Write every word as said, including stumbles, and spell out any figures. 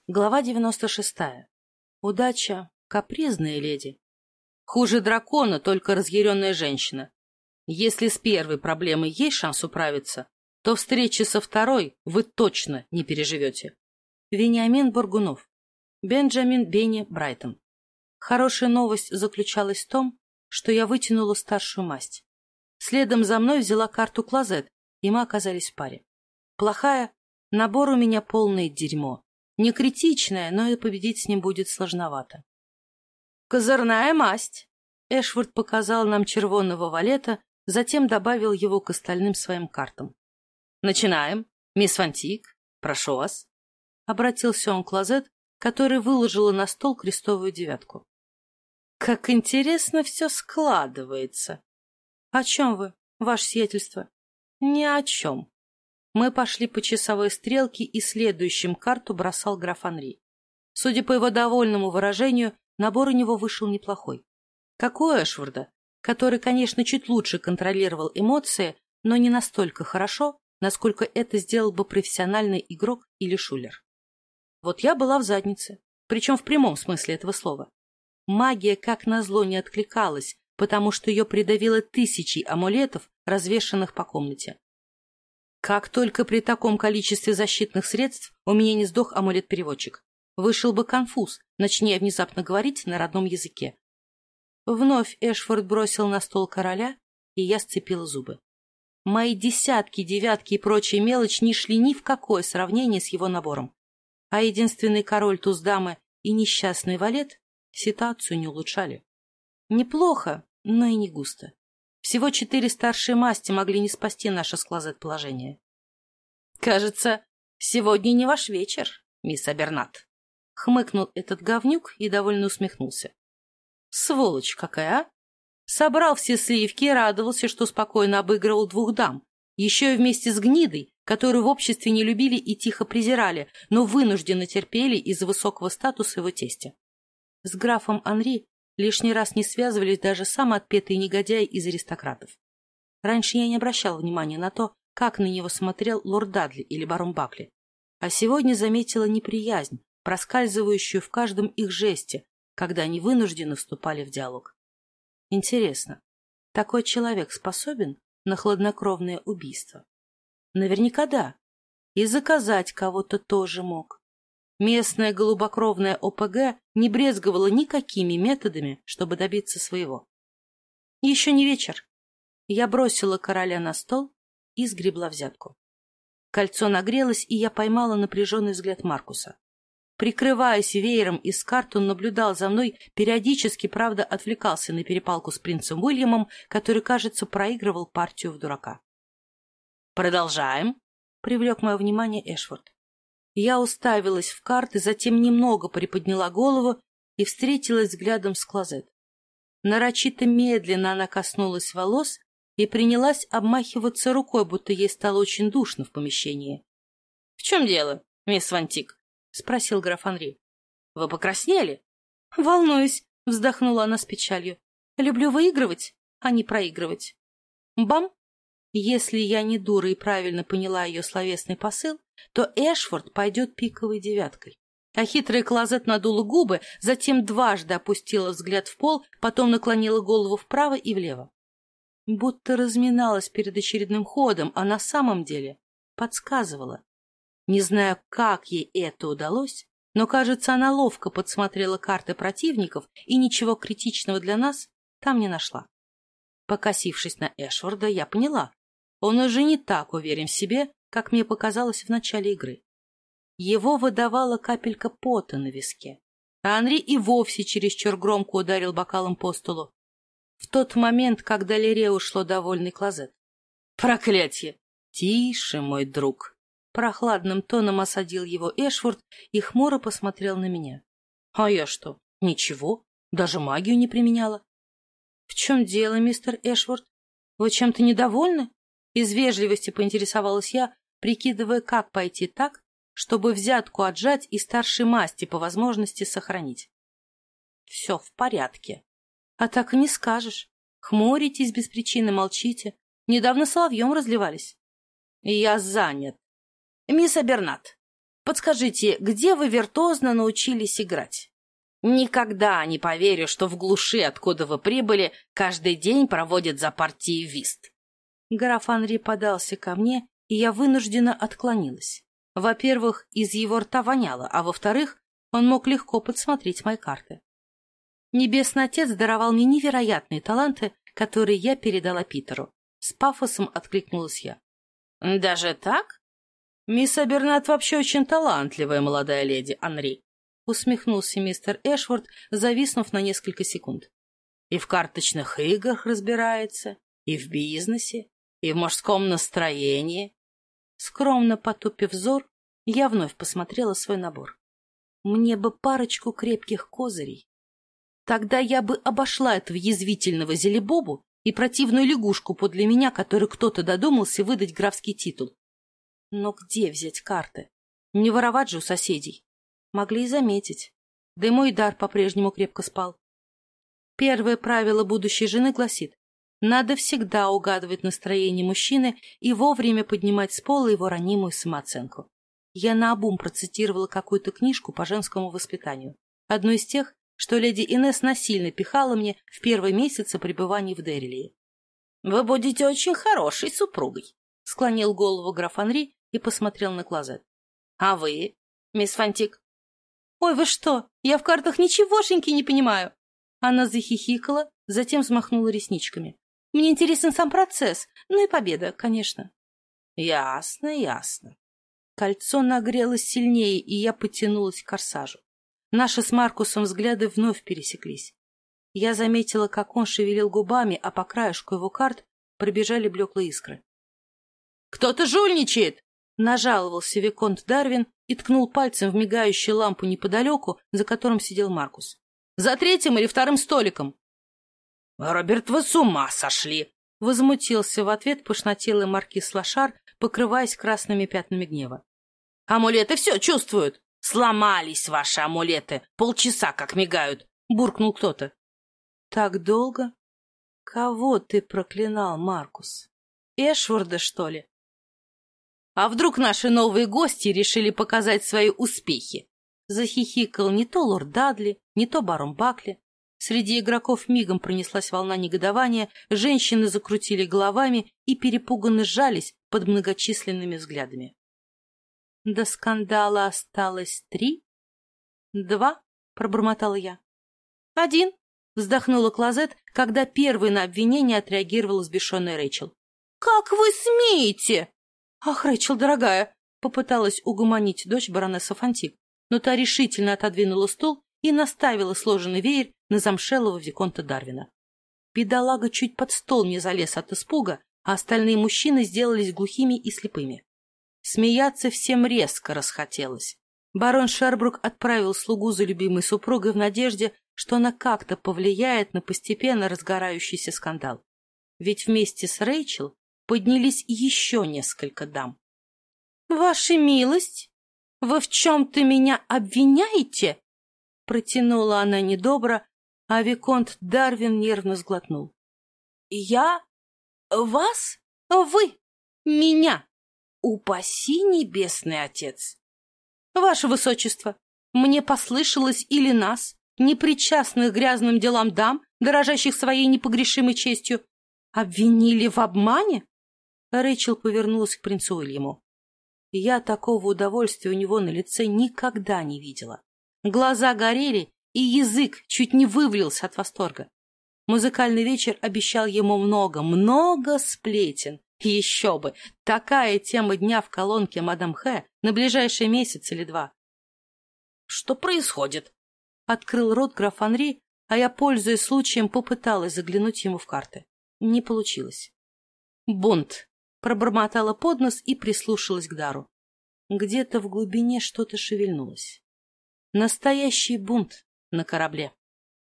Глава девяносто шестая. Удача — капризная леди. Хуже дракона только разъяренная женщина. Если с первой проблемой есть шанс управиться, то встречи со второй вы точно не переживете. Вениамин Боргунов. Бенджамин Бенни Брайтон. Хорошая новость заключалась в том, что я вытянула старшую масть. Следом за мной взяла карту Клозет, и мы оказались в паре. Плохая — набор у меня полное дерьмо. Не критичная, но и победить с ним будет сложновато. «Козырная масть!» Эшвард показал нам червонного валета, затем добавил его к остальным своим картам. «Начинаем. Мисс Фантик, прошу вас». Обратился он к Клозет, которая выложила на стол крестовую девятку. «Как интересно все складывается!» «О чем вы, ваше сиятельство?» «Ни о чем». Мы пошли по часовой стрелке, и следующим карту бросал граф Анри. Судя по его довольному выражению, набор у него вышел неплохой. Как у Эшварда, который, конечно, чуть лучше контролировал эмоции, но не настолько хорошо, насколько это сделал бы профессиональный игрок или шулер. Вот я была в заднице, причем в прямом смысле этого слова. Магия, как назло, не откликалась, потому что ее придавило тысячей амулетов, развешанных по комнате. Как только при таком количестве защитных средств у меня не сдох амулет-переводчик. Вышел бы конфуз, начни я внезапно говорить на родном языке. Вновь Эшфорд бросил на стол короля, и я сцепила зубы. Мои десятки, девятки и прочая мелочь не шли ни в какое сравнение с его набором. А единственный король, туз дамы и несчастный валет ситуацию не улучшали. Неплохо, но и не густо. Всего четыре старшие масти могли не спасти наше с Клозет положение. — Кажется, сегодня не ваш вечер, мисс Абернат. Хмыкнул этот говнюк и довольно усмехнулся. — Сволочь какая, а! Собрал все сливки и радовался, что спокойно обыгрывал двух дам, еще и вместе с гнидой, которую в обществе не любили и тихо презирали, но вынужденно терпели из-за высокого статуса его тестя. С графом Анри лишний раз не связывались даже самые отпетые негодяи из аристократов. Раньше я не обращал внимания на то, как на него смотрел лорд Дадли или барон Бакли, а сегодня заметила неприязнь, проскальзывающую в каждом их жесте, когда они вынужденно вступали в диалог. Интересно, такой человек способен на хладнокровное убийство? Наверняка да. И заказать кого-то тоже мог. Местная голубокровная О П Г не брезговала никакими методами, чтобы добиться своего. Еще не вечер. Я бросила короля на стол и сгребла взятку. Кольцо нагрелось, и я поймала напряженный взгляд Маркуса. Прикрываясь веером из карт, он наблюдал за мной, периодически, правда, отвлекался на перепалку с принцем Уильямом, который, кажется, проигрывал партию в дурака. «Продолжаем», — привлек мое внимание Эшфорд. Я уставилась в карты, затем немного приподняла голову и встретилась взглядом с Клозет. Нарочито медленно она коснулась волос и принялась обмахиваться рукой, будто ей стало очень душно в помещении. — В чем дело, мисс Фантик? — спросил граф Анри. — Вы покраснели? — Волнуюсь, — вздохнула она с печалью. — Люблю выигрывать, а не проигрывать. Бам! Если я не дура и правильно поняла ее словесный посыл, то Эшфорд пойдет пиковой девяткой. А хитрая Клозет надула губы, затем дважды опустила взгляд в пол, потом наклонила голову вправо и влево. Будто разминалась перед очередным ходом, а на самом деле подсказывала. Не знаю, как ей это удалось, но, кажется, она ловко подсмотрела карты противников и ничего критичного для нас там не нашла. Покосившись на Эшфорда, я поняла. Он уже не так уверен в себе, как мне показалось в начале игры. Его выдавала капелька пота на виске, а Анри и вовсе чересчур громко ударил бокалом по столу. В тот момент, когда Лере ушло довольный Клозет. «Проклятье! Тише, мой друг!» Прохладным тоном осадил его Эшфорд и хмуро посмотрел на меня. «А я что? Ничего, даже магию не применяла». «В чем дело, мистер Эшфорд? Вы чем-то недовольны?» Из вежливости поинтересовалась я, прикидывая, как пойти так, чтобы взятку отжать и старшей масти по возможности сохранить. Все в порядке. А так и не скажешь. Хмуритесь без причины, молчите. Недавно соловьем разливались. Я занят. Мисс Абернат. Подскажите, где вы виртуозно научились играть? Никогда не поверю, что в глуши, откуда вы прибыли, каждый день проводят за партией вист. Граф Анри подался ко мне, и я вынужденно отклонилась. Во-первых, из его рта воняло, а во-вторых, он мог легко подсмотреть мои карты. Небесный Отец даровал мне невероятные таланты, которые я передала Питеру. С пафосом откликнулась я. «Даже так? Мисс Абернат вообще очень талантливая молодая леди, Анри», усмехнулся мистер Эшворт, зависнув на несколько секунд. «И в карточных играх разбирается, и в бизнесе, и в мужском настроении». Скромно потупив взор, я вновь посмотрела свой набор. Мне бы парочку крепких козырей. Тогда я бы обошла этого язвительного зелебобу и противную лягушку подле меня, которой кто-то додумался выдать графский титул. Но где взять карты? Не воровать же у соседей. Могли и заметить. Да и мой дар по-прежнему крепко спал. Первое правило будущей жены гласит: надо всегда угадывать настроение мужчины и вовремя поднимать с пола его ранимую самооценку. Я наобум процитировала какую-то книжку по женскому воспитанию. Одну из тех, что леди Инесс насильно пихала мне в первые месяцы пребывания в Деррилии. — Вы будете очень хорошей супругой, — склонил голову граф Анри и посмотрел на Клозет. — А вы, мисс Фантик? — Ой, вы что, я в картах ничегошеньки не понимаю. Она захихикала, затем взмахнула ресничками. — Мне интересен сам процесс, ну и победа, конечно. — Ясно, ясно. Кольцо нагрелось сильнее, и я потянулась к корсажу. Наши с Маркусом взгляды вновь пересеклись. Я заметила, как он шевелил губами, а по краешку его карт пробежали блеклые искры. — Кто-то жульничает! — нажаловался виконт Дарвин и ткнул пальцем в мигающую лампу неподалеку, за которым сидел Маркус. — За третьим или вторым столиком! — Роберт, вы с ума сошли! — возмутился в ответ пышнотелый маркиз Лошар, покрываясь красными пятнами гнева. — Амулеты все чувствуют! Сломались ваши амулеты! Полчаса как мигают! — буркнул кто-то. — Так долго? Кого ты проклинал, Маркус? Эшворда, что ли? — А вдруг наши новые гости решили показать свои успехи? Захихикал не то лорд Дадли, не то барон Бакли. Среди игроков мигом пронеслась волна негодования, женщины закрутили головами и перепуганно сжались под многочисленными взглядами. До скандала осталось три? Два, пробормотала я. Один, вздохнула Клозет, когда первой на обвинение отреагировала взбешенная Рэйчел. Как вы смеете? Ах, Рэйчел, дорогая, попыталась угомонить дочь баронесса Фантик, но та решительно отодвинула стул и наставила сложенный веер на замшелого виконта Дарвина. Бедолага чуть под стол не залез от испуга, а остальные мужчины сделались глухими и слепыми. Смеяться всем резко расхотелось. Барон Шербрук отправил слугу за любимой супругой в надежде, что она как-то повлияет на постепенно разгорающийся скандал. Ведь вместе с Рэйчел поднялись еще несколько дам. — Ваша милость, вы в чем-то меня обвиняете? — протянула она недобро, а виконт Дарвин нервно сглотнул. — Я? Вас? Вы? Меня? Упаси, небесный отец! Ваше высочество, мне послышалось или нас, непричастных к грязным делам дам, дорожащих своей непогрешимой честью, обвинили в обмане? Рэйчел повернулась к принцу Уильяму. Я такого удовольствия у него на лице никогда не видела. Глаза горели, и язык чуть не вывалился от восторга. Музыкальный вечер обещал ему много, много сплетен. Еще бы! Такая тема дня в колонке мадам Хэ на ближайший месяц или два. — Что происходит? — открыл рот граф Анри, а я, пользуясь случаем, попыталась заглянуть ему в карты. Не получилось. — Бунт! — пробормотала под нос и прислушалась к дару. Где-то в глубине что-то шевельнулось. Настоящий бунт на корабле.